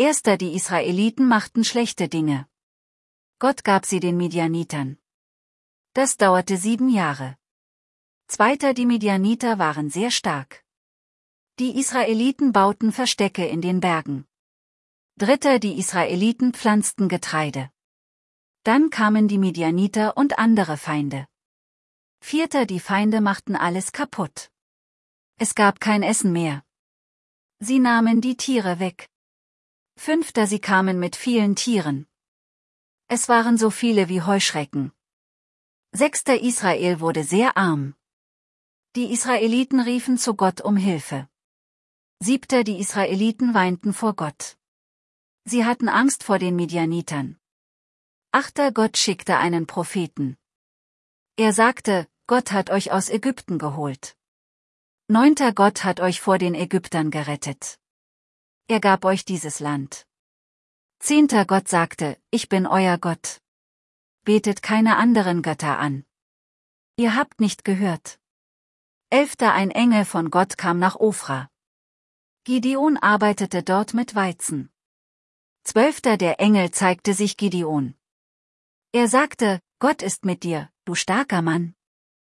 Erster, die Israeliten machten schlechte Dinge. Gott gab sie den Midianitern. Das dauerte 7 Jahre. Zweiter, die Midianiter waren sehr stark. Die Israeliten bauten Verstecke in den Bergen. Dritter, die Israeliten pflanzten Getreide. Dann kamen die Midianiter und andere Feinde. Vierter, die Feinde machten alles kaputt. Es gab kein Essen mehr. Sie nahmen die Tiere weg. Fünfter, sie kamen mit vielen Tieren. Es waren so viele wie Heuschrecken. Sechster, Israel wurde sehr arm. Die Israeliten riefen zu Gott um Hilfe. Siebter, die Israeliten weinten vor Gott. Sie hatten Angst vor den Midianitern. Achter, Gott schickte einen Propheten. Er sagte, Gott hat euch aus Ägypten geholt. Neunter, Gott hat euch vor den Ägyptern gerettet. Er gab euch dieses Land. Zehnter, Gott sagte, ich bin euer Gott. Betet keine anderen Götter an. Ihr habt nicht gehört. Elfter, ein Engel von Gott kam nach Ofra. Gideon arbeitete dort mit Weizen. Zwölfter, der Engel zeigte sich Gideon. Er sagte, Gott ist mit dir, du starker Mann.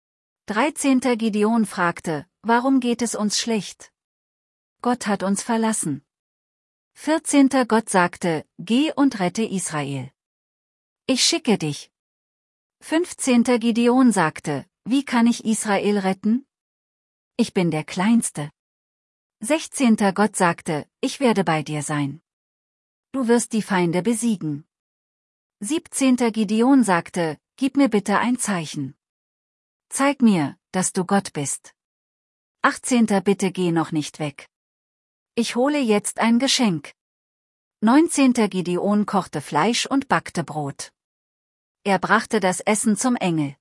13. Gideon fragte, warum geht es uns schlecht? Gott hat uns verlassen. 14. Gott sagte, geh und rette Israel. Ich schicke dich. 15. Gideon sagte, wie kann ich Israel retten? Ich bin der Kleinste. 16. Gott sagte, ich werde bei dir sein. Du wirst die Feinde besiegen. 17. Gideon sagte, gib mir bitte ein Zeichen. Zeig mir, dass du Gott bist. 18. Bitte geh noch nicht weg. Ich hole jetzt ein Geschenk. 19. Gideon kochte Fleisch und backte Brot. Er brachte das Essen zum Engel.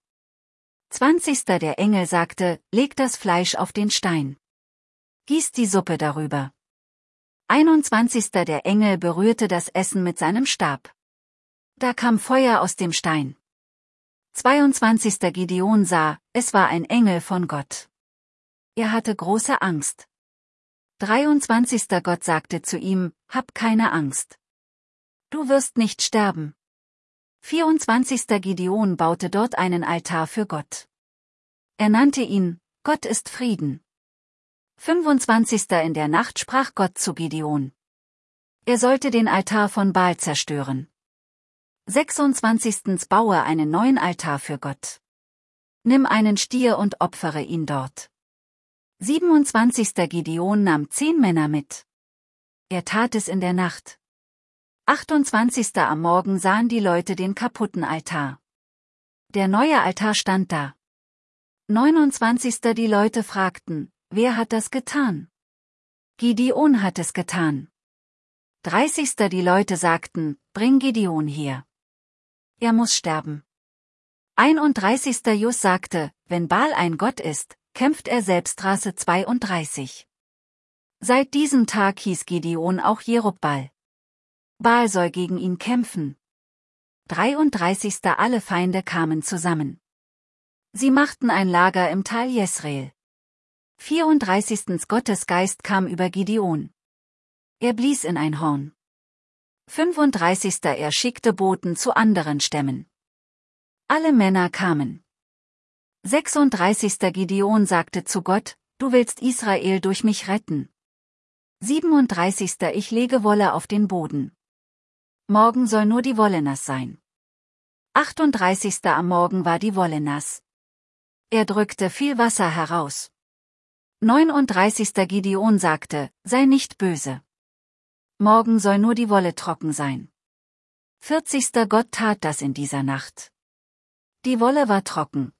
20. Der Engel sagte, leg das Fleisch auf den Stein. Gieß die Suppe darüber. 21. Der Engel berührte das Essen mit seinem Stab. Da kam Feuer aus dem Stein. 22. Gideon sah, es war ein Engel von Gott. Er hatte große Angst. 23. Gott sagte zu ihm, hab keine Angst. Du wirst nicht sterben. 24. Gideon baute dort einen Altar für Gott. Er nannte ihn, Gott ist Frieden. 25. In der Nacht sprach Gott zu Gideon. Er sollte den Altar von Baal zerstören. 26. Baue einen neuen Altar für Gott. Nimm einen Stier und opfere ihn dort. 27. Gideon nahm 10 Männer mit. Er tat es in der Nacht. 28. Am Morgen sahen die Leute den kaputten Altar. Der neue Altar stand da. 29. Die Leute fragten, wer hat das getan? Gideon hat es getan. 30. Die Leute sagten, bring Gideon her. Er muss sterben. 31. Jus sagte, wenn Baal ein Gott ist, kämpft er selbst. Straße 32. Seit diesem Tag hieß Gideon auch Jerubbaal. Baal soll gegen ihn kämpfen. 33. Alle Feinde kamen zusammen. Sie machten ein Lager im Tal Jesreel. 34. Gottes Geist kam über Gideon. Er blies in ein Horn. 35. Er schickte Boten zu anderen Stämmen. Alle Männer kamen. 36. Gideon sagte zu Gott, du willst Israel durch mich retten. 37. Ich lege Wolle auf den Boden. Morgen soll nur die Wolle nass sein. 38. Am Morgen war die Wolle nass. Er drückte viel Wasser heraus. 39. Gideon sagte, sei nicht böse. Morgen soll nur die Wolle trocken sein. 40. Gott tat das in dieser Nacht. Die Wolle war trocken.